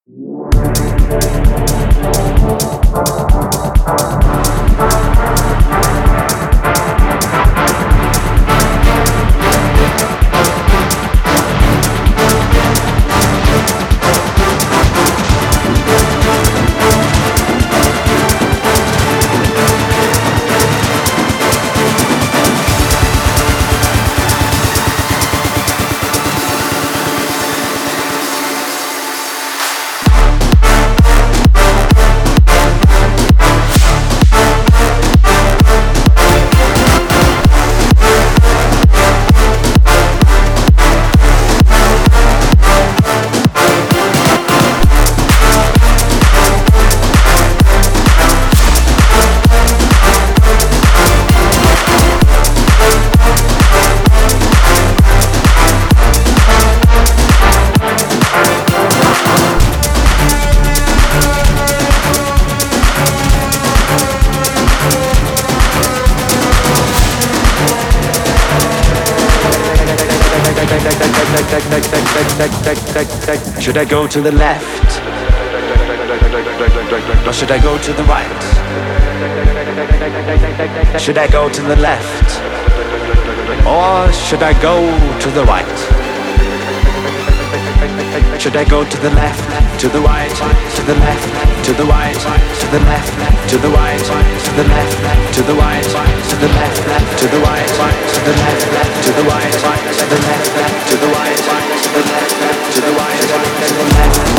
Should I go to the left? Or should I go to the right? Should I go to the left? Or should I go to the right? Should I go to the left, to the right, to the left, to the right, to the left, to the right, to the left, to the right, to the left, to the right, to the left, to the right, to the left, to the right, to the left, to the right, to the left.